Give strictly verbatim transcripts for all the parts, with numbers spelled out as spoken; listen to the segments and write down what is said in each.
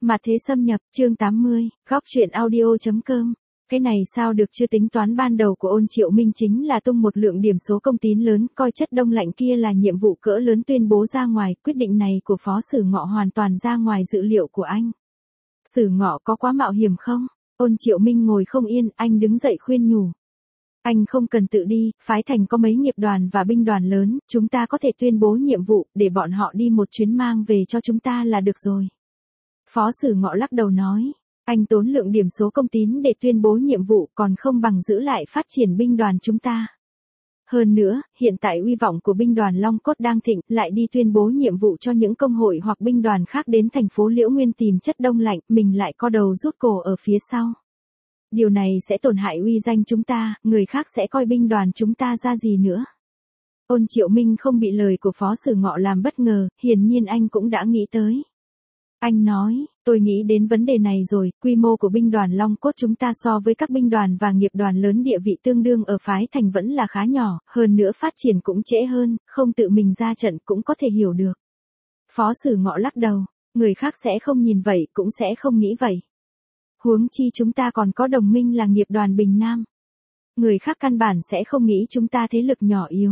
Mà thế xâm nhập, chương tám mươi, góc truyện audio.com. Cái này sao được chưa? Tính toán ban đầu của Ôn Triệu Minh chính là tung một lượng điểm số công tín lớn, coi chất đông lạnh kia là nhiệm vụ cỡ lớn tuyên bố ra ngoài. Quyết định này của Phó Sử Ngọ hoàn toàn ra ngoài dự liệu của anh. Sử Ngọ có quá mạo hiểm không? Ôn Triệu Minh ngồi không yên, anh đứng dậy khuyên nhủ. Anh không cần tự đi, phái thành có mấy nghiệp đoàn và binh đoàn lớn, chúng ta có thể tuyên bố nhiệm vụ, để bọn họ đi một chuyến mang về cho chúng ta là được rồi. Phó Sử Ngọ lắc đầu nói, anh tốn lượng điểm số công tín để tuyên bố nhiệm vụ còn không bằng giữ lại phát triển binh đoàn chúng ta. Hơn nữa, hiện tại uy vọng của binh đoàn Long Cốt đang thịnh, lại đi tuyên bố nhiệm vụ cho những công hội hoặc binh đoàn khác đến thành phố Liễu Nguyên tìm chất đông lạnh, mình lại co đầu rút cổ ở phía sau. Điều này sẽ tổn hại uy danh chúng ta, người khác sẽ coi binh đoàn chúng ta ra gì nữa. Ôn Triệu Minh không bị lời của Phó Sử Ngọ làm bất ngờ, hiển nhiên anh cũng đã nghĩ tới. Anh nói, tôi nghĩ đến vấn đề này rồi, quy mô của binh đoàn Long Cốt chúng ta so với các binh đoàn và nghiệp đoàn lớn địa vị tương đương ở phái thành vẫn là khá nhỏ, hơn nữa phát triển cũng trễ hơn, không tự mình ra trận cũng có thể hiểu được. Phó Sử Ngọ lắc đầu, người khác sẽ không nhìn vậy, cũng sẽ không nghĩ vậy. Huống chi chúng ta còn có đồng minh là nghiệp đoàn Bình Nam. Người khác căn bản sẽ không nghĩ chúng ta thế lực nhỏ yếu.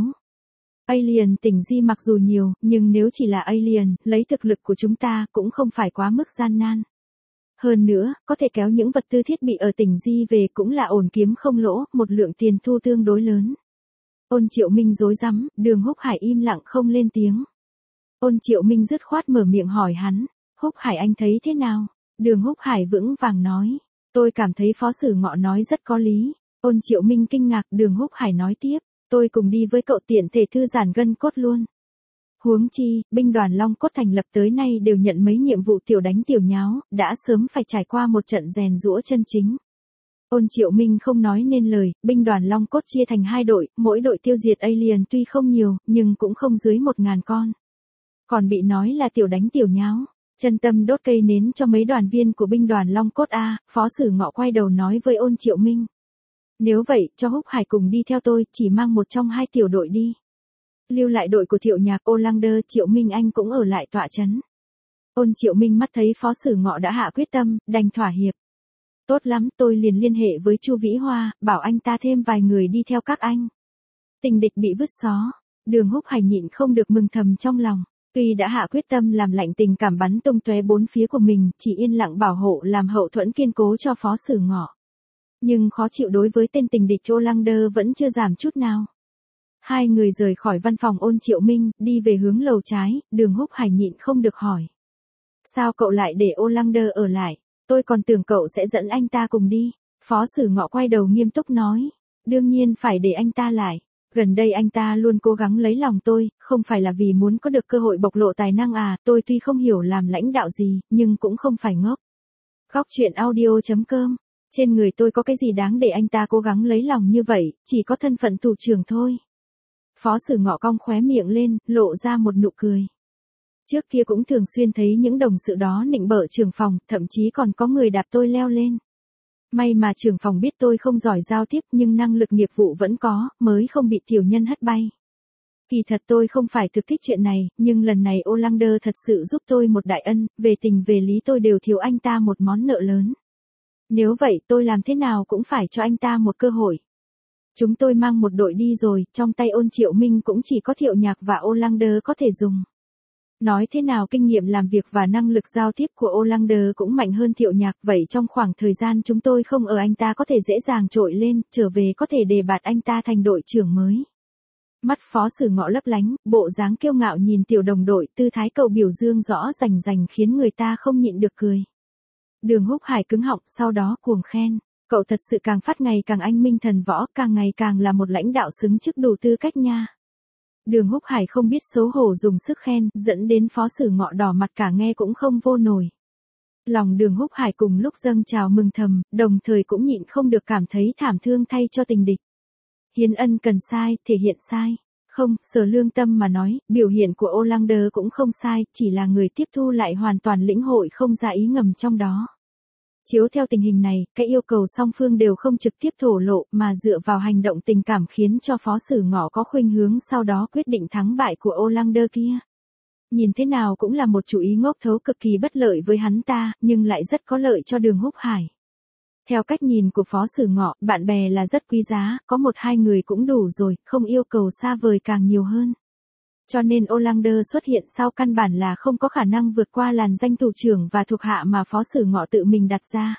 Alien tỉnh Di mặc dù nhiều, nhưng nếu chỉ là Alien, lấy thực lực của chúng ta cũng không phải quá mức gian nan. Hơn nữa, có thể kéo những vật tư thiết bị ở tỉnh Di về cũng là ổn kiếm không lỗ, một lượng tiền thu tương đối lớn. Ôn Triệu Minh rối rắm, Đường Húc Hải im lặng không lên tiếng. Ôn Triệu Minh dứt khoát mở miệng hỏi hắn, Húc Hải anh thấy thế nào? Đường Húc Hải vững vàng nói, tôi cảm thấy Phó Sử Ngọ nói rất có lý. Ôn Triệu Minh kinh ngạc, Đường Húc Hải nói tiếp, tôi cùng đi với cậu tiện thể thư giãn gân cốt luôn. Huống chi, binh đoàn Long Cốt thành lập tới nay đều nhận mấy nhiệm vụ tiểu đánh tiểu nháo, đã sớm phải trải qua một trận rèn giũa chân chính. Ôn Triệu Minh không nói nên lời, binh đoàn Long Cốt chia thành hai đội, mỗi đội tiêu diệt alien tuy không nhiều, nhưng cũng không dưới một ngàn con. Còn bị nói là tiểu đánh tiểu nháo. Chân tâm đốt cây nến cho mấy đoàn viên của binh đoàn Long Cốt A, Phó Sử Ngọ quay đầu nói với Ôn Triệu Minh. Nếu vậy, cho Húc Hải cùng đi theo tôi, chỉ mang một trong hai tiểu đội đi. Lưu lại đội của Thiệu Nhạc, Olander, Triệu Minh anh cũng ở lại tọa trấn. Ôn Triệu Minh mắt thấy Phó Sử Ngọ đã hạ quyết tâm, đành thỏa hiệp. Tốt lắm, tôi liền liên hệ với Chu Vĩ Hoa, bảo anh ta thêm vài người đi theo các anh. Tình địch bị vứt xó, Đường Húc Hải nhịn không được mừng thầm trong lòng. Tuy đã hạ quyết tâm làm lạnh tình cảm bắn tung tóe bốn phía của mình, chỉ yên lặng bảo hộ làm hậu thuẫn kiên cố cho Phó Sử Ngọ. Nhưng khó chịu đối với tên tình địch Olander vẫn chưa giảm chút nào. Hai người rời khỏi văn phòng Ôn Triệu Minh, đi về hướng lầu trái, Đường Húc Hải nhịn không được hỏi. Sao cậu lại để Olander ở lại? Tôi còn tưởng cậu sẽ dẫn anh ta cùng đi. Phó Sử Ngọ quay đầu nghiêm túc nói. Đương nhiên phải để anh ta lại. Gần đây anh ta luôn cố gắng lấy lòng tôi, không phải là vì muốn có được cơ hội bộc lộ tài năng à, tôi tuy không hiểu làm lãnh đạo gì, nhưng cũng không phải ngốc. Góc truyện audio.com. Trên người tôi có cái gì đáng để anh ta cố gắng lấy lòng như vậy, chỉ có thân phận thủ trưởng thôi. Phó Sử Ngọ cong khóe miệng lên, lộ ra một nụ cười. Trước kia cũng thường xuyên thấy những đồng sự đó nịnh bợ trưởng phòng, thậm chí còn có người đạp tôi leo lên. May mà trưởng phòng biết tôi không giỏi giao tiếp nhưng năng lực nghiệp vụ vẫn có, mới không bị tiểu nhân hất bay. Kỳ thật tôi không phải thực thích chuyện này, nhưng lần này Olander thật sự giúp tôi một đại ân, về tình về lý tôi đều thiếu anh ta một món nợ lớn. Nếu vậy tôi làm thế nào cũng phải cho anh ta một cơ hội. Chúng tôi mang một đội đi rồi, trong tay Ôn Triệu Minh cũng chỉ có Thiệu Nhạc và Olander có thể dùng. Nói thế nào kinh nghiệm làm việc và năng lực giao tiếp của Olander cũng mạnh hơn Thiệu Nhạc, vậy trong khoảng thời gian chúng tôi không ở anh ta có thể dễ dàng trội lên, trở về có thể đề bạt anh ta thành đội trưởng mới. Mắt Phó Sử Ngọ lấp lánh, bộ dáng kiêu ngạo nhìn tiểu đồng đội, tư thái cậu biểu dương rõ rành rành khiến người ta không nhịn được cười. Đường Húc Hải cứng họng, sau đó cuồng khen, cậu thật sự càng phát ngày càng anh minh thần võ, càng ngày càng là một lãnh đạo xứng chức đủ tư cách nha. Đường Húc Hải không biết xấu hổ dùng sức khen, dẫn đến Phó Sử Ngọ đỏ mặt cả nghe cũng không vô nổi. Lòng Đường Húc Hải cùng lúc dâng trào mừng thầm, đồng thời cũng nhịn không được cảm thấy thảm thương thay cho tình địch. Hiến ân cần sai, thể hiện sai. Không, sở lương tâm mà nói, biểu hiện của Olander cũng không sai, chỉ là người tiếp thu lại hoàn toàn lĩnh hội không ra ý ngầm trong đó. Chiếu theo tình hình này, cái yêu cầu song phương đều không trực tiếp thổ lộ mà dựa vào hành động tình cảm khiến cho Phó Sử Ngọ có khuynh hướng sau đó quyết định thắng bại của Olander kia. Nhìn thế nào cũng là một chủ ý ngốc thấu cực kỳ bất lợi với hắn ta, nhưng lại rất có lợi cho Đường Húc Hải. Theo cách nhìn của Phó Sử Ngọ, bạn bè là rất quý giá, có một hai người cũng đủ rồi, không yêu cầu xa vời càng nhiều hơn. Cho nên Olander xuất hiện sau căn bản là không có khả năng vượt qua làn danh thủ trưởng và thuộc hạ mà Phó Sử Ngọ tự mình đặt ra.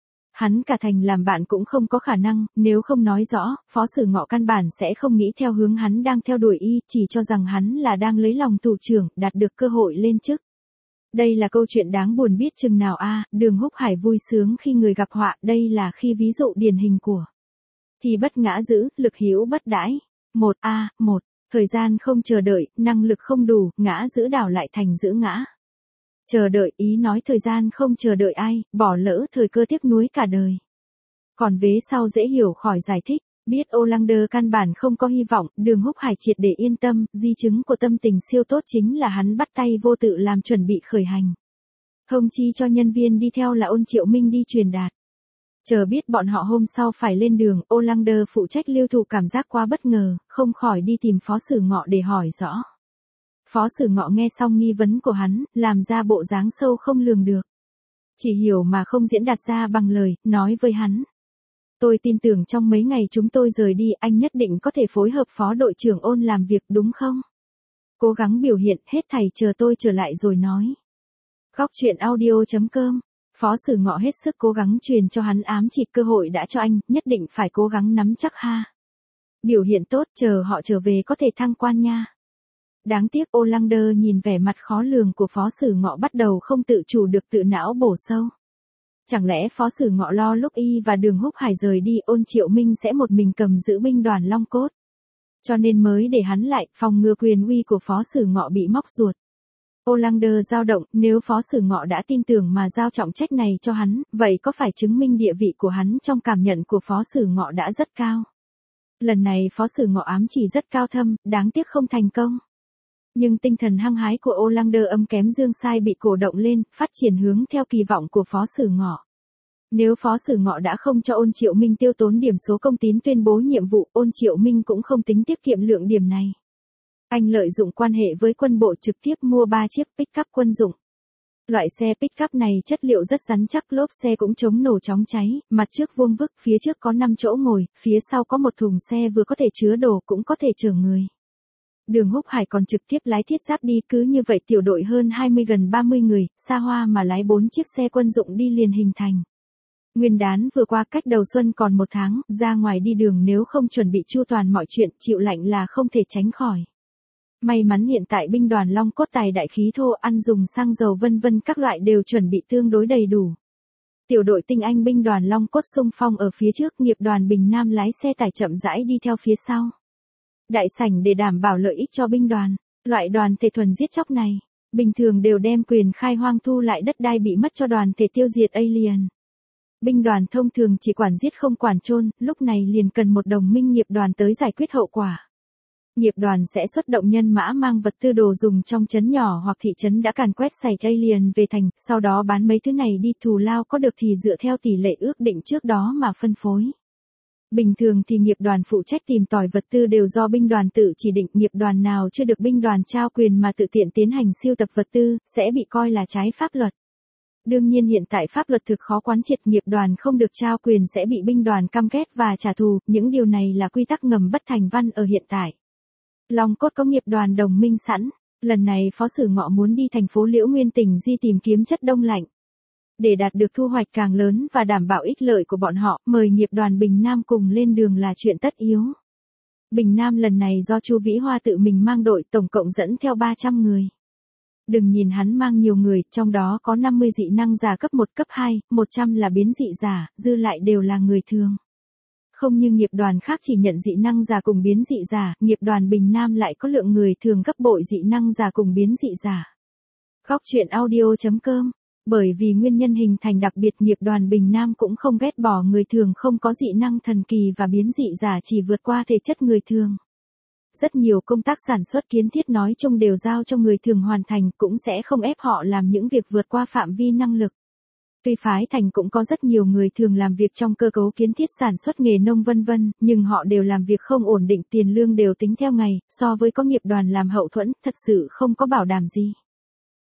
Hắn cả thành làm bạn cũng không có khả năng, nếu không nói rõ, Phó Sử Ngọ căn bản sẽ không nghĩ theo hướng hắn đang theo đuổi y, chỉ cho rằng hắn là đang lấy lòng thủ trưởng, đạt được cơ hội lên chức. Đây là câu chuyện đáng buồn biết chừng nào a. Đường Húc Hải vui sướng khi người gặp họa, đây là khi ví dụ điển hình của thì bất ngã dữ, lực hữu bất đãi. một a, một, thời gian không chờ đợi, năng lực không đủ, ngã giữ đảo lại thành giữ ngã. Chờ đợi, ý nói thời gian không chờ đợi ai, bỏ lỡ thời cơ tiếc nuối cả đời. Còn vế sau dễ hiểu khỏi giải thích, biết Olander căn bản không có hy vọng, Đường Húc Hải triệt để yên tâm, di chứng của tâm tình siêu tốt chính là hắn bắt tay vô tự làm chuẩn bị khởi hành. Thông chi cho nhân viên đi theo là Ôn Triệu Minh đi truyền đạt. Chờ biết bọn họ hôm sau phải lên đường, Olander phụ trách lưu thủ cảm giác quá bất ngờ, không khỏi đi tìm Phó Sử Ngọ để hỏi rõ. Phó Sử Ngọ nghe xong nghi vấn của hắn, làm ra bộ dáng sâu không lường được. Chỉ hiểu mà không diễn đạt ra bằng lời, nói với hắn. Tôi tin tưởng trong mấy ngày chúng tôi rời đi anh nhất định có thể phối hợp Phó đội trưởng Ôn làm việc đúng không? Cố gắng biểu hiện, hết thảy chờ tôi trở lại rồi nói. Góc truyện audio chấm com. Phó Sử Ngọ hết sức cố gắng truyền cho hắn ám chỉ cơ hội đã cho anh, nhất định phải cố gắng nắm chắc ha. Biểu hiện tốt, chờ họ trở về có thể thăng quan nha. Đáng tiếc Olander nhìn vẻ mặt khó lường của Phó Sử Ngọ bắt đầu không tự chủ được tự não bổ sâu. Chẳng lẽ Phó Sử Ngọ lo lúc y và Đường Húc Hải rời đi Ôn Triệu Minh sẽ một mình cầm giữ binh đoàn Long Cốt. Cho nên mới để hắn lại, phòng ngừa quyền uy của Phó Sử Ngọ bị móc ruột. Olander dao động, nếu Phó Sử Ngọ đã tin tưởng mà giao trọng trách này cho hắn, vậy có phải chứng minh địa vị của hắn trong cảm nhận của Phó Sử Ngọ đã rất cao. Lần này Phó Sử Ngọ ám chỉ rất cao thâm, đáng tiếc không thành công. Nhưng tinh thần hăng hái của Olander âm kém dương sai bị cổ động lên, phát triển hướng theo kỳ vọng của Phó Sử Ngọ. Nếu Phó Sử Ngọ đã không cho Ôn Triệu Minh tiêu tốn điểm số công tín tuyên bố nhiệm vụ, Ôn Triệu Minh cũng không tính tiết kiệm lượng điểm này. Anh lợi dụng quan hệ với quân bộ trực tiếp mua ba chiếc pick-up quân dụng. Loại xe pick-up này chất liệu rất rắn chắc, lốp xe cũng chống nổ chóng cháy, mặt trước vuông vức, phía trước có năm chỗ ngồi, phía sau có một thùng xe vừa có thể chứa đồ cũng có thể chở người. Đường Húc Hải còn trực tiếp lái thiết giáp đi, cứ như vậy tiểu đội hơn hai mươi gần ba mươi người, xa hoa mà lái bốn chiếc xe quân dụng đi liền hình thành. Nguyên đán vừa qua cách đầu xuân còn một tháng, ra ngoài đi đường nếu không chuẩn bị chu toàn mọi chuyện, chịu lạnh là không thể tránh khỏi. May mắn hiện tại binh đoàn Long Cốt tài đại khí thô, ăn dùng xăng dầu vân vân các loại đều chuẩn bị tương đối đầy đủ. Tiểu đội tinh anh binh đoàn Long Cốt xung phong ở phía trước, nghiệp đoàn Bình Nam lái xe tải chậm rãi đi theo phía sau. Đại sảnh để đảm bảo lợi ích cho binh đoàn, loại đoàn thể thuần giết chóc này, bình thường đều đem quyền khai hoang thu lại đất đai bị mất cho đoàn thể tiêu diệt alien. Binh đoàn thông thường chỉ quản giết không quản chôn, lúc này liền cần một đồng minh nghiệp đoàn tới giải quyết hậu quả. Nghiệp đoàn sẽ xuất động nhân mã mang vật tư đồ dùng trong trấn nhỏ hoặc thị trấn đã càn quét sạch alien về thành, sau đó bán mấy thứ này đi, thù lao có được thì dựa theo tỷ lệ ước định trước đó mà phân phối. Bình thường thì nghiệp đoàn phụ trách tìm tòi vật tư đều do binh đoàn tự chỉ định, nghiệp đoàn nào chưa được binh đoàn trao quyền mà tự tiện tiến hành siêu tập vật tư, sẽ bị coi là trái pháp luật. Đương nhiên hiện tại pháp luật thực khó quán triệt, nghiệp đoàn không được trao quyền sẽ bị binh đoàn căm ghét và trả thù, những điều này là quy tắc ngầm bất thành văn ở hiện tại. Long Cốt có nghiệp đoàn đồng minh sẵn, lần này Phó Sử Ngọ muốn đi thành phố Liễu Nguyên tỉnh Di tìm kiếm chất đông lạnh. Để đạt được thu hoạch càng lớn và đảm bảo ích lợi của bọn họ, mời nghiệp đoàn Bình Nam cùng lên đường là chuyện tất yếu. Bình Nam lần này do Chu Vĩ Hoa tự mình mang đội, tổng cộng dẫn theo ba trăm người. Đừng nhìn hắn mang nhiều người, trong đó có năm mươi dị năng giả cấp một cấp hai, một trăm là biến dị giả, dư lại đều là người thường. Không như nghiệp đoàn khác chỉ nhận dị năng giả cùng biến dị giả, nghiệp đoàn Bình Nam lại có lượng người thường gấp bội dị năng giả cùng biến dị giả. Góc truyện audio chấm com. Bởi vì nguyên nhân hình thành đặc biệt, nghiệp đoàn Bình Nam cũng không ghét bỏ người thường không có dị năng thần kỳ và biến dị giả chỉ vượt qua thể chất người thường. Rất nhiều công tác sản xuất kiến thiết nói chung đều giao cho người thường hoàn thành, cũng sẽ không ép họ làm những việc vượt qua phạm vi năng lực. Tuy phái thành cũng có rất nhiều người thường làm việc trong cơ cấu kiến thiết sản xuất nghề nông vân vân, nhưng họ đều làm việc không ổn định, tiền lương đều tính theo ngày, so với có nghiệp đoàn làm hậu thuẫn, thật sự không có bảo đảm gì.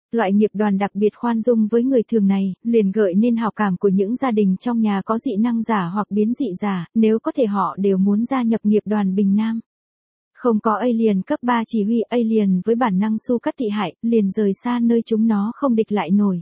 Loại nghiệp đoàn đặc biệt khoan dung với người thường này, liền gợi nên hào cảm của những gia đình trong nhà có dị năng giả hoặc biến dị giả, nếu có thể họ đều muốn gia nhập nghiệp đoàn Bình Nam. Không có alien cấp ba chỉ huy alien với bản năng su cắt thị hại, liền rời xa nơi chúng nó không địch lại nổi.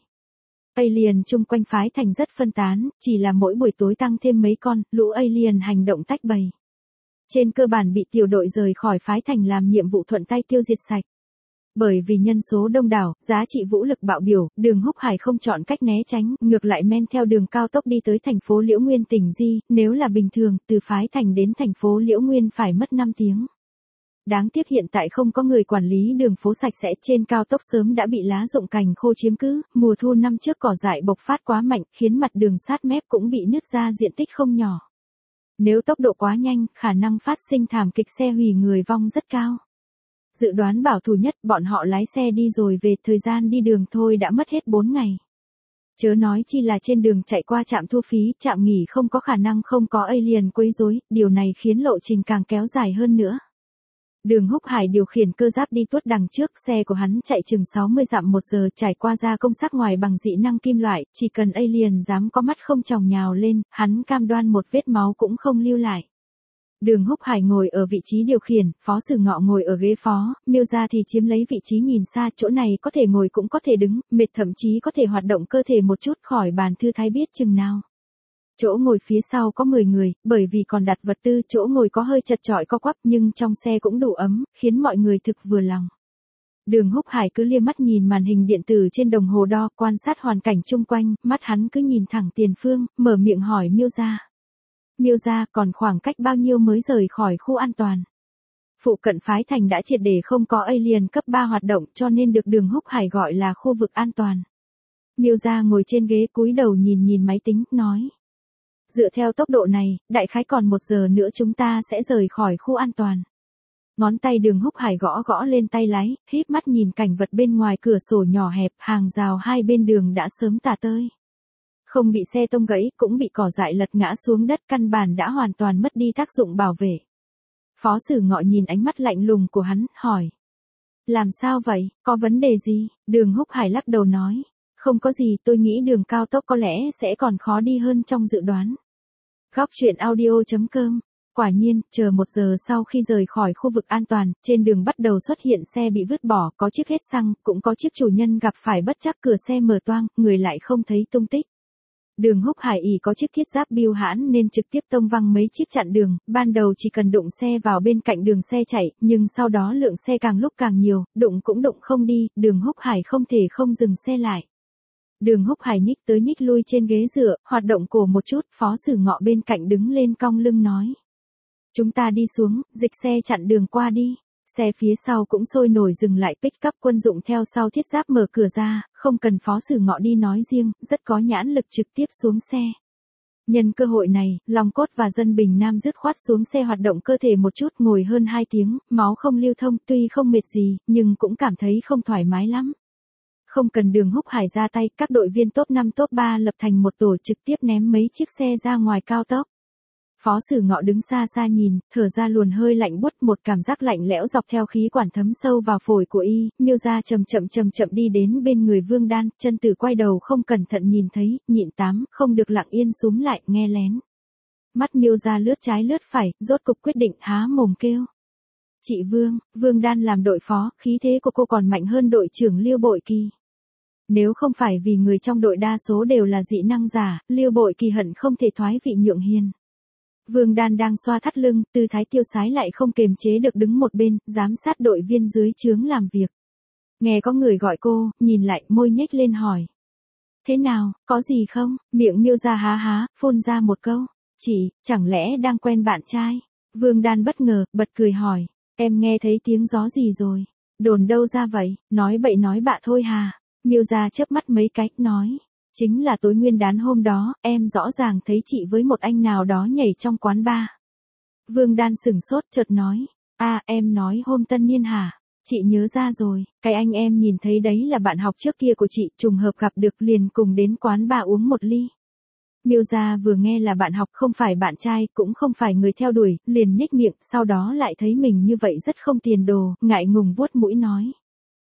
Alien chung quanh phái thành rất phân tán, chỉ là mỗi buổi tối tăng thêm mấy con, lũ alien hành động tách bầy. Trên cơ bản bị tiểu đội rời khỏi phái thành làm nhiệm vụ thuận tay tiêu diệt sạch. Bởi vì nhân số đông đảo, giá trị vũ lực bạo biểu, Đường Húc Hải không chọn cách né tránh, ngược lại men theo đường cao tốc đi tới thành phố Liễu Nguyên tỉnh Di, nếu là bình thường, từ phái thành đến thành phố Liễu Nguyên phải mất năm tiếng. Đáng tiếc hiện tại không có người quản lý đường phố sạch sẽ, trên cao tốc sớm đã bị lá rụng cành khô chiếm cứ, mùa thu năm trước cỏ dại bộc phát quá mạnh, khiến mặt đường sát mép cũng bị nứt ra diện tích không nhỏ. Nếu tốc độ quá nhanh, khả năng phát sinh thảm kịch xe hủy người vong rất cao. Dự đoán bảo thủ nhất, bọn họ lái xe đi rồi về, thời gian đi đường thôi đã mất hết bốn ngày. Chớ nói chi là trên đường chạy qua trạm thu phí, trạm nghỉ không có khả năng không có alien quấy rối, điều này khiến lộ trình càng kéo dài hơn nữa. Đường Húc Hải điều khiển cơ giáp đi tuốt đằng trước, xe của hắn chạy chừng sáu mươi dặm một giờ, trải qua gia công sắc ngoài bằng dị năng kim loại, chỉ cần alien dám có mắt không tròng nhào lên, hắn cam đoan một vết máu cũng không lưu lại. Đường Húc Hải ngồi ở vị trí điều khiển, Phó Sử Ngọ ngồi ở ghế phó, Miêu Gia thì chiếm lấy vị trí nhìn xa, chỗ này có thể ngồi cũng có thể đứng, mệt thậm chí có thể hoạt động cơ thể một chút, khỏi bàn thư thái biết chừng nào. Chỗ ngồi phía sau có mười người, bởi vì còn đặt vật tư, chỗ ngồi có hơi chật chội co quắp nhưng trong xe cũng đủ ấm, khiến mọi người thực vừa lòng. Đường Húc Hải cứ liếc mắt nhìn màn hình điện tử trên đồng hồ đo, quan sát hoàn cảnh chung quanh, mắt hắn cứ nhìn thẳng tiền phương, mở miệng hỏi Miêu Gia. Miêu Gia, còn khoảng cách bao nhiêu mới rời khỏi khu an toàn? Phụ cận phái thành đã triệt để không có alien cấp ba hoạt động, cho nên được Đường Húc Hải gọi là khu vực an toàn. Miêu Gia ngồi trên ghế cúi đầu nhìn nhìn máy tính, nói. Dựa theo tốc độ này, đại khái còn một giờ nữa chúng ta sẽ rời khỏi khu an toàn. Ngón tay Đường Húc Hải gõ gõ lên tay lái, híp mắt nhìn cảnh vật bên ngoài cửa sổ nhỏ hẹp, hàng rào hai bên đường đã sớm tả tơi. Không bị xe tông gãy, cũng bị cỏ dại lật ngã xuống đất, căn bản đã hoàn toàn mất đi tác dụng bảo vệ. Phó Sử Ngọ nhìn ánh mắt lạnh lùng của hắn, hỏi. Làm sao vậy, có vấn đề gì? Đường Húc Hải lắc đầu nói. Không có gì, tôi nghĩ đường cao tốc có lẽ sẽ còn khó đi hơn trong dự đoán. Góc truyện audio chấm com. Quả nhiên, chờ một giờ sau khi rời khỏi khu vực an toàn, trên đường bắt đầu xuất hiện xe bị vứt bỏ, có chiếc hết xăng, cũng có chiếc chủ nhân gặp phải bất trắc cửa xe mở toang, người lại không thấy tung tích. Đường Húc Hải ỷ có chiếc thiết giáp bưu hãn nên trực tiếp tông văng mấy chiếc chặn đường, ban đầu chỉ cần đụng xe vào bên cạnh đường xe chạy, nhưng sau đó lượng xe càng lúc càng nhiều, đụng cũng đụng không đi, Đường Húc Hải không thể không dừng xe lại. Đường Húc Hải nhích tới nhích lui trên ghế dựa, hoạt động cổ một chút, Phó Sử Ngọ bên cạnh đứng lên cong lưng nói. Chúng ta đi xuống, dịch xe chặn đường qua đi. Xe phía sau cũng sôi nổi dừng lại, pick-up quân dụng theo sau thiết giáp mở cửa ra, không cần Phó Sử Ngọ đi nói riêng, rất có nhãn lực trực tiếp xuống xe. Nhân cơ hội này, Long Cốt và dân Bình Nam dứt khoát xuống xe hoạt động cơ thể một chút, ngồi hơn hai tiếng, máu không lưu thông, tuy không mệt gì, nhưng cũng cảm thấy không thoải mái lắm. Không cần Đường Húc Hải ra tay, các đội viên top năm top ba lập thành một tổ trực tiếp ném mấy chiếc xe ra ngoài cao tốc. Phó Sử Ngọ đứng xa xa nhìn, thở ra luồn hơi lạnh buốt, một cảm giác lạnh lẽo dọc theo khí quản thấm sâu vào phổi của y. Miêu Gia chậm chậm chậm chậm đi đến bên người Vương Đan, chân tử quay đầu không cẩn thận nhìn thấy, nhịn tám, không được lặng yên súm lại, nghe lén. Mắt Miêu Gia lướt trái lướt phải, rốt cục quyết định há mồm kêu. Chị Vương, Vương Đan làm đội phó, khí thế của cô còn mạnh hơn đội trưởng Liêu Bội Kỳ. Nếu không phải vì người trong đội đa số đều là dị năng giả, Liêu Bội Kỳ hận không thể thoái vị nhượng hiền. Vương Đan đang xoa thắt lưng, tư thái tiêu sái lại không kềm chế được đứng một bên, giám sát đội viên dưới trướng làm việc. Nghe có người gọi cô, nhìn lại, môi nhếch lên hỏi. Thế nào, có gì không? Miệng Miêu Gia há há, phun ra một câu. Chị, chẳng lẽ đang quen bạn trai? Vương Đan bất ngờ, bật cười hỏi. Em nghe thấy tiếng gió gì rồi? Đồn đâu ra vậy? Nói bậy nói bạ thôi hà. Miêu Gia chớp mắt mấy cái, nói. Chính là tối nguyên đán hôm đó, em rõ ràng thấy chị với một anh nào đó nhảy trong quán bar. Vương Đan sửng sốt chợt nói. À, em nói hôm tân niên hả? Chị nhớ ra rồi, cái anh em nhìn thấy đấy là bạn học trước kia của chị, trùng hợp gặp được liền cùng đến quán bar uống một ly. Miêu Gia vừa nghe là bạn học không phải bạn trai, cũng không phải người theo đuổi, liền nhếch miệng, sau đó lại thấy mình như vậy rất không tiền đồ, ngại ngùng vuốt mũi nói.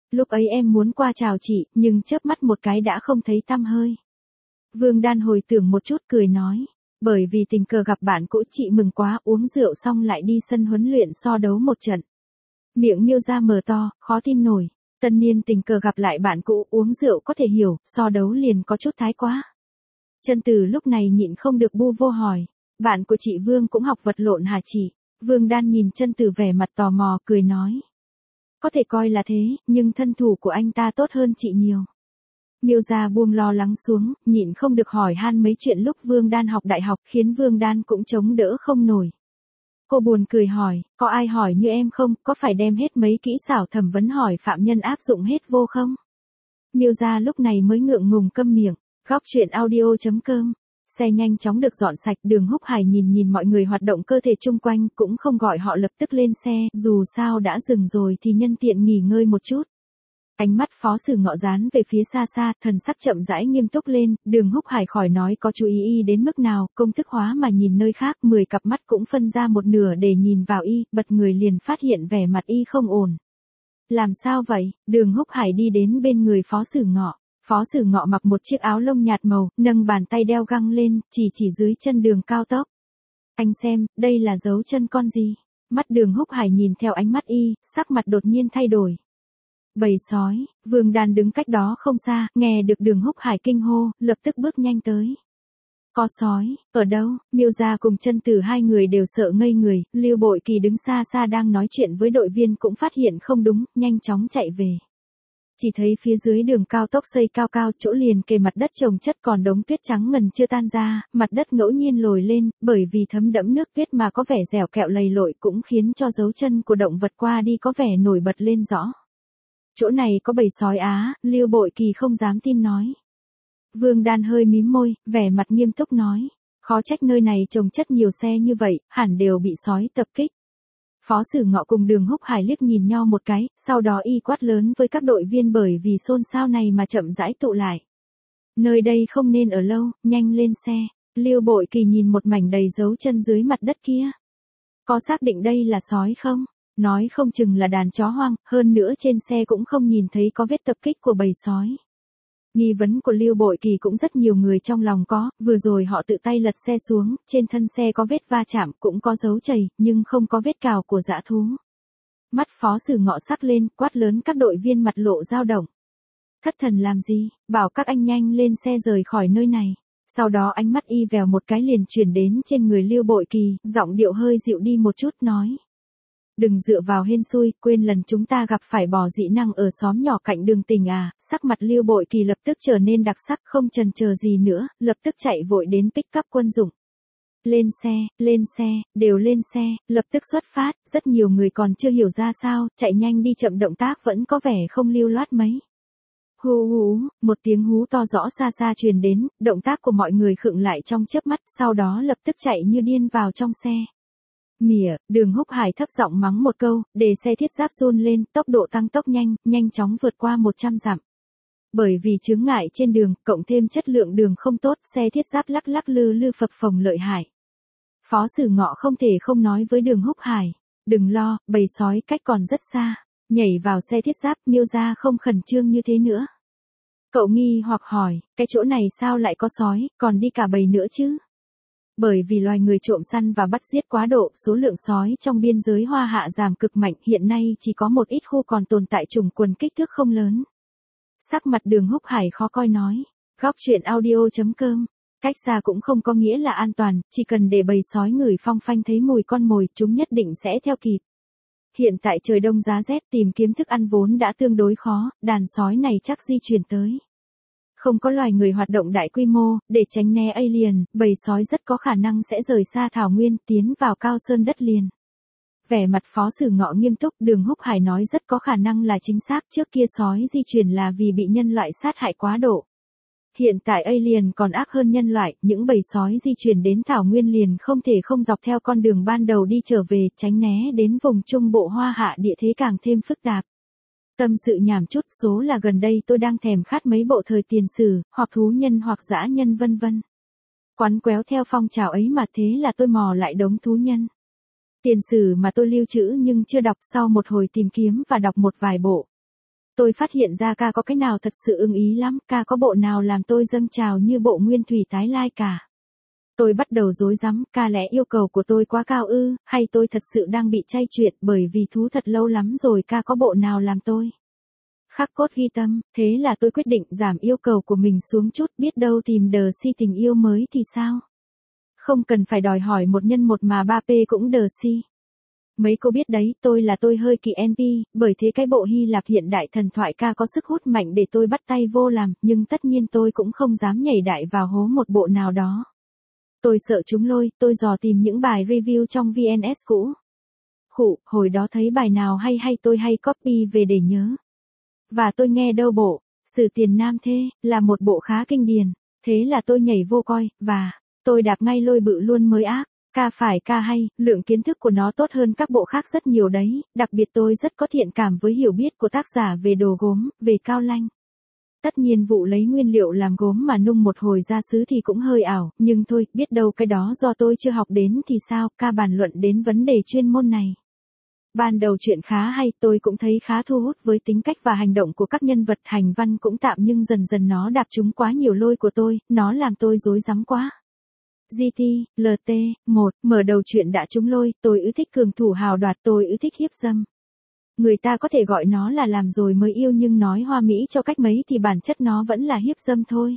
Lúc ấy em muốn qua chào chị, nhưng chớp mắt một cái đã không thấy tăm hơi. Vương Đan hồi tưởng một chút cười nói. Bởi vì tình cờ gặp bạn cũ chị mừng quá, uống rượu xong lại đi sân huấn luyện so đấu một trận. Miệng Miêu Gia mở to, khó tin nổi. Tân niên tình cờ gặp lại bạn cũ, uống rượu có thể hiểu, so đấu liền có chút thái quá. Chân Từ lúc này nhịn không được bu vô hỏi. Bạn của chị Vương cũng học vật lộn hả chị? Vương Đan nhìn Chân Từ vẻ mặt tò mò, cười nói. Có thể coi là thế, nhưng thân thủ của anh ta tốt hơn chị nhiều. Miêu Gia buông lo lắng xuống, nhịn không được hỏi han mấy chuyện lúc Vương Đan học đại học, khiến Vương Đan cũng chống đỡ không nổi. Cô buồn cười hỏi, có ai hỏi như em không, có phải đem hết mấy kỹ xảo thẩm vấn hỏi phạm nhân áp dụng hết vô không? Miêu Gia lúc này mới ngượng ngùng câm miệng. Góc truyện audio chấm com. Xe nhanh chóng được dọn sạch, Đường Húc Hải nhìn nhìn mọi người hoạt động cơ thể chung quanh, cũng không gọi họ lập tức lên xe, dù sao đã dừng rồi thì nhân tiện nghỉ ngơi một chút. Ánh mắt Phó Sử Ngọ dán về phía xa xa, thần sắc chậm rãi nghiêm túc lên, Đường Húc Hải khỏi nói có chú ý y đến mức nào, công thức hóa mà nhìn nơi khác, mười cặp mắt cũng phân ra một nửa để nhìn vào y, bật người liền phát hiện vẻ mặt y không ổn. Làm sao vậy? Đường Húc Hải đi đến bên người Phó Sử Ngọ. Phó Sử Ngọ mặc một chiếc áo lông nhạt màu, nâng bàn tay đeo găng lên, chỉ chỉ dưới chân đường cao tốc. Anh xem, đây là dấu chân con gì? Mắt Đường Húc Hải nhìn theo ánh mắt y, sắc mặt đột nhiên thay đổi. Bầy sói. Vương Đan đứng cách đó không xa, nghe được Đường Húc Hải kinh hô, lập tức bước nhanh tới. Có sói, ở đâu? Miêu Gia cùng Chân Từ hai người đều sợ ngây người, Lưu Bội Kỳ đứng xa xa đang nói chuyện với đội viên cũng phát hiện không đúng, nhanh chóng chạy về. Chỉ thấy phía dưới đường cao tốc xây cao cao, chỗ liền kề mặt đất trồng chất còn đống tuyết trắng ngần chưa tan ra, mặt đất ngẫu nhiên lồi lên, bởi vì thấm đẫm nước tuyết mà có vẻ dẻo kẹo lầy lội, cũng khiến cho dấu chân của động vật qua đi có vẻ nổi bật lên rõ. Chỗ này có bầy sói á, Lưu Bội Kỳ không dám tin nói. Vương Đan hơi mím môi, vẻ mặt nghiêm túc nói. Khó trách nơi này trồng chất nhiều xe như vậy, hẳn đều bị sói tập kích. Phó Sử Ngọ cùng Đường Húc Hải liếc nhìn nhau một cái, sau đó y quát lớn với các đội viên bởi vì xôn xao này mà chậm rãi tụ lại. Nơi đây không nên ở lâu, nhanh lên xe. Lưu Bội Kỳ nhìn một mảnh đầy dấu chân dưới mặt đất kia. Có xác định đây là sói không? Nói không chừng là đàn chó hoang, hơn nữa trên xe cũng không nhìn thấy có vết tập kích của bầy sói. Nghi vấn của Lưu Bội Kỳ cũng rất nhiều người trong lòng có, vừa rồi họ tự tay lật xe xuống, trên thân xe có vết va chạm, cũng có dấu chày, nhưng không có vết cào của dã thú. Mắt Phó Sử Ngọ sắc lên, quát lớn các đội viên mặt lộ dao động. Thất thần làm gì, bảo các anh nhanh lên xe rời khỏi nơi này. Sau đó ánh mắt y vèo một cái liền chuyển đến trên người Lưu Bội Kỳ, giọng điệu hơi dịu đi một chút nói. Đừng dựa vào hên xui, quên lần chúng ta gặp phải bò dị năng ở xóm nhỏ cạnh đường tỉnh à, sắc mặt Lưu Bội Kỳ lập tức trở nên đặc sắc, không chần chờ gì nữa, lập tức chạy vội đến pick up quân dụng. Lên xe, lên xe, đều lên xe, lập tức xuất phát, rất nhiều người còn chưa hiểu ra sao, chạy nhanh đi chậm động tác vẫn có vẻ không lưu loát mấy. Hú hú, một tiếng hú to rõ xa xa truyền đến, động tác của mọi người khựng lại trong chớp mắt, sau đó lập tức chạy như điên vào trong xe. Mỉa, Đường Húc Hải thấp giọng mắng một câu, để xe thiết giáp run lên, tốc độ tăng tốc nhanh, nhanh chóng vượt qua một trăm dặm. Bởi vì chướng ngại trên đường, cộng thêm chất lượng đường không tốt, xe thiết giáp lắc lắc lư lư phập phồng lợi hại. Phó Sử Ngọ không thể không nói với Đường Húc Hải, đừng lo, bầy sói cách còn rất xa, nhảy vào xe thiết giáp, Miêu Gia không khẩn trương như thế nữa. Cậu nghi hoặc hỏi, cái chỗ này sao lại có sói, còn đi cả bầy nữa chứ? Bởi vì loài người trộm săn và bắt giết quá độ, số lượng sói trong biên giới Hoa Hạ giảm cực mạnh, hiện nay chỉ có một ít khu còn tồn tại chủng quần kích thước không lớn. Sắc mặt Đường Húc Hải khó coi nói, góc truyện audio chấm com, cách xa cũng không có nghĩa là an toàn, chỉ cần để bầy sói ngửi phong phanh thấy mùi con mồi, chúng nhất định sẽ theo kịp. Hiện tại trời đông giá rét, tìm kiếm thức ăn vốn đã tương đối khó, đàn sói này chắc di chuyển tới. Không có loài người hoạt động đại quy mô, để tránh né alien, bầy sói rất có khả năng sẽ rời xa thảo nguyên, tiến vào cao sơn đất liền. Vẻ mặt Phó Sử Ngọ nghiêm túc, Đường Húc Hải nói rất có khả năng là chính xác, trước kia sói di chuyển là vì bị nhân loại sát hại quá độ. Hiện tại alien còn ác hơn nhân loại, những bầy sói di chuyển đến thảo nguyên liền không thể không dọc theo con đường ban đầu đi trở về, tránh né đến vùng trung bộ Hoa Hạ địa thế càng thêm phức tạp. Tâm sự nhảm chút, số là gần đây tôi đang thèm khát mấy bộ thời tiền sử, hoặc thú nhân hoặc dã nhân vân vân. Quán quéo theo phong trào ấy mà thế là tôi mò lại đống thú nhân. Tiền sử mà tôi lưu trữ nhưng chưa đọc, sau một hồi tìm kiếm và đọc một vài bộ. Tôi phát hiện ra ca có cái nào thật sự ưng ý lắm, ca có bộ nào làm tôi dâng trào như bộ nguyên thủy tái lai cả. Tôi bắt đầu rối rắm, ca lẽ yêu cầu của tôi quá cao ư, hay tôi thật sự đang bị chay chuyện bởi vì thú thật lâu lắm rồi ca có bộ nào làm tôi khắc cốt ghi tâm, thế là tôi quyết định giảm yêu cầu của mình xuống chút, biết đâu tìm đờ si tình yêu mới thì sao. Không cần phải đòi hỏi một nhân một mà ba p cũng đờ si. Mấy cô biết đấy, tôi là tôi hơi kỳ en pê, bởi thế cái bộ Hy Lạp hiện đại thần thoại ca có sức hút mạnh để tôi bắt tay vô làm, nhưng tất nhiên tôi cũng không dám nhảy đại vào hố một bộ nào đó. Tôi sợ chúng lôi, tôi dò tìm những bài review trong vê en ét cũ. Khụ, hồi đó thấy bài nào hay hay tôi hay copy về để nhớ. Và tôi nghe đâu bộ, Sử Tiền Nam Thê, là một bộ khá kinh điển, thế là tôi nhảy vô coi, và tôi đạp ngay lôi bự luôn mới ác. Ca phải ca hay, lượng kiến thức của nó tốt hơn các bộ khác rất nhiều đấy, đặc biệt tôi rất có thiện cảm với hiểu biết của tác giả về đồ gốm, về cao lanh. Tất nhiên vụ lấy nguyên liệu làm gốm mà nung một hồi ra sứ thì cũng hơi ảo, nhưng thôi, biết đâu cái đó do tôi chưa học đến thì sao, ca bàn luận đến vấn đề chuyên môn này. Ban đầu chuyện khá hay, tôi cũng thấy khá thu hút với tính cách và hành động của các nhân vật, hành văn cũng tạm nhưng dần dần nó đạp trúng quá nhiều lôi của tôi, nó làm tôi rối rắm quá. giê tê, lờ tê, một, mở đầu chuyện đã trúng lôi, tôi ư thích cường thủ hào đoạt, tôi ư thích hiếp dâm. Người ta có thể gọi nó là làm rồi mới yêu nhưng nói hoa mỹ cho cách mấy thì bản chất nó vẫn là hiếp dâm thôi.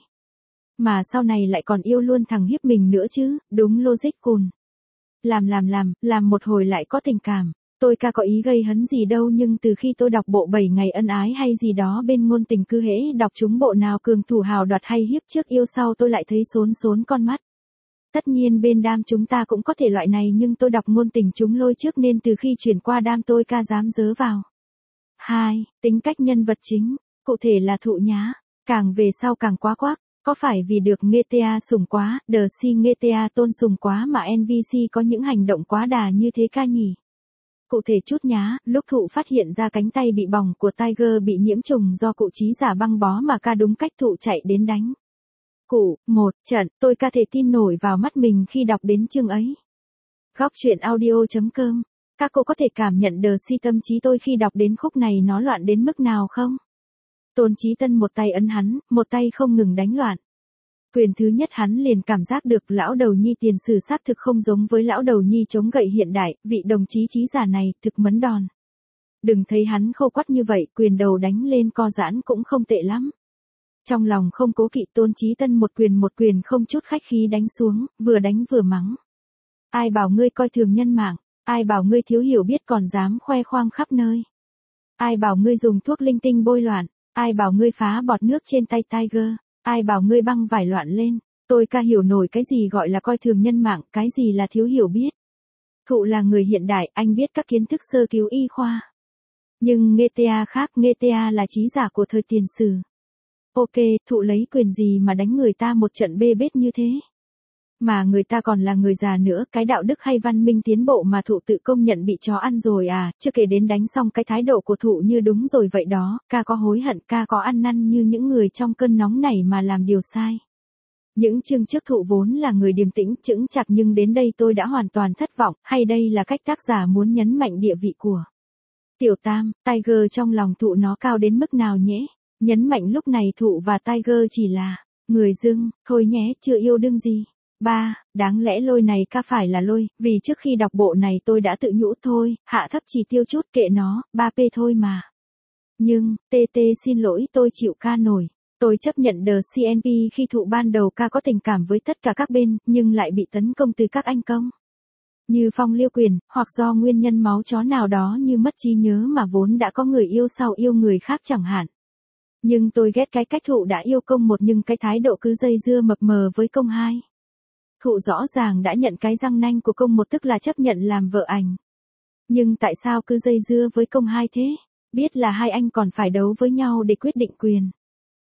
Mà sau này lại còn yêu luôn thằng hiếp mình nữa chứ, đúng logic cùn. Làm làm làm, làm một hồi lại có tình cảm. Tôi ca có ý gây hấn gì đâu nhưng từ khi tôi đọc bộ bảy ngày ân ái hay gì đó bên ngôn tình cứ hễ đọc chúng bộ nào cường thủ hào đoạt hay hiếp trước yêu sau tôi lại thấy xốn xốn con mắt. Tất nhiên bên đam chúng ta cũng có thể loại này nhưng tôi đọc ngôn tình chúng lôi trước nên từ khi chuyển qua đam tôi ca dám dớ vào. hai. Tính cách nhân vật chính, cụ thể là Thụ Nhá, càng về sau càng quá quác, có phải vì được Nghê tê a sủng quá, đờ si Nghê tê a tôn sùng quá mà en vê xê có những hành động quá đà như thế ca nhỉ? Cụ thể chút nhá, lúc Thụ phát hiện ra cánh tay bị bỏng của Tiger bị nhiễm trùng do cụ trí giả băng bó mà ca đúng cách Thụ chạy đến đánh. Cụ, một trận, tôi ca thể tin nổi vào mắt mình khi đọc đến chương ấy. Góc truyện audio.com, các cô có thể cảm nhận đờ si tâm trí tôi khi đọc đến khúc này nó loạn đến mức nào không? Tôn Chí Tân một tay ấn hắn, một tay không ngừng đánh loạn. Quyền thứ nhất hắn liền cảm giác được lão đầu nhi tiền sử xác thực không giống với lão đầu nhi chống gậy hiện đại, vị đồng chí trí giả này thực mấn đòn. Đừng thấy hắn khô quắt như vậy, quyền đầu đánh lên co giãn cũng không tệ lắm. Trong lòng không cố kỵ Tôn Chí Tân một quyền một quyền không chút khách khí đánh xuống, vừa đánh vừa mắng. Ai bảo ngươi coi thường nhân mạng, ai bảo ngươi thiếu hiểu biết còn dám khoe khoang khắp nơi. Ai bảo ngươi dùng thuốc linh tinh bôi loạn, ai bảo ngươi phá bọt nước trên tay Tiger, ai bảo ngươi băng vải loạn lên, tôi ca hiểu nổi cái gì gọi là coi thường nhân mạng, cái gì là thiếu hiểu biết. Thụ là người hiện đại, anh biết các kiến thức sơ cứu y khoa. Nhưng Nghê tê a khác, Nghê tê a là trí giả của thời tiền sử. Ok, Thụ lấy quyền gì mà đánh người ta một trận bê bết như thế? Mà người ta còn là người già nữa, cái đạo đức hay văn minh tiến bộ mà Thụ tự công nhận bị chó ăn rồi à, chưa kể đến đánh xong cái thái độ của Thụ như đúng rồi vậy đó, ca có hối hận, ca có ăn năn như những người trong cơn nóng này mà làm điều sai. Những chương trước Thụ vốn là người điềm tĩnh, chững chạc nhưng đến đây tôi đã hoàn toàn thất vọng, hay đây là cách tác giả muốn nhấn mạnh địa vị của Tiểu Tam, Tiger trong lòng Thụ nó cao đến mức nào nhẽ? Nhấn mạnh lúc này Thụ và Tiger chỉ là người dưng, thôi nhé, chưa yêu đương gì. ba. Đáng lẽ lôi này ca phải là lôi, vì trước khi đọc bộ này tôi đã tự nhủ thôi, hạ thấp chỉ tiêu chút kệ nó, ba p thôi mà. Nhưng, tê tê xin lỗi tôi chịu ca nổi. Tôi chấp nhận đờ xê en pê khi Thụ ban đầu ca có tình cảm với tất cả các bên, nhưng lại bị tấn công từ các anh công. Như Phong Liêu Quyền, hoặc do nguyên nhân máu chó nào đó như mất trí nhớ mà vốn đã có người yêu sau yêu người khác chẳng hạn. Nhưng tôi ghét cái cách Thụ đã yêu công một nhưng cái thái độ cứ dây dưa mập mờ với công hai. Thụ rõ ràng đã nhận cái răng nanh của công một tức là chấp nhận làm vợ ảnh. Nhưng tại sao cứ dây dưa với công hai thế? Biết là hai anh còn phải đấu với nhau để quyết định quyền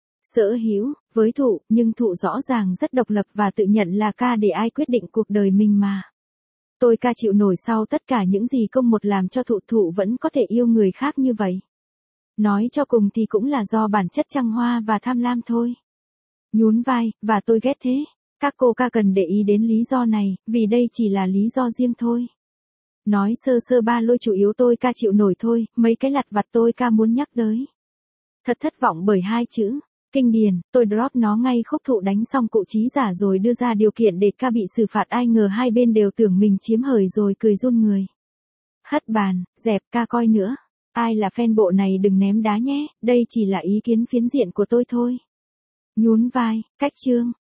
sở hữu với Thụ, nhưng Thụ rõ ràng rất độc lập và tự nhận là ca để ai quyết định cuộc đời mình mà. Tôi ca chịu nổi sau tất cả những gì công một làm cho Thụ Thụ vẫn có thể yêu người khác như vậy. Nói cho cùng thì cũng là do bản chất trăng hoa và tham lam thôi. Nhún vai, và tôi ghét thế. Các cô ca cần để ý đến lý do này, vì đây chỉ là lý do riêng thôi. Nói sơ sơ ba lôi chủ yếu tôi ca chịu nổi thôi, mấy cái lặt vặt tôi ca muốn nhắc tới. Thật thất vọng bởi hai chữ. Kinh điển, tôi drop nó ngay khúc thụ đánh xong cụ trí giả rồi đưa ra điều kiện để ca bị xử phạt, ai ngờ hai bên đều tưởng mình chiếm hời rồi cười run người. Hất bàn, dẹp ca coi nữa. Ai là fan bộ này đừng ném đá nhé, đây chỉ là ý kiến phiến diện của tôi thôi. Nhún vai, cách chương.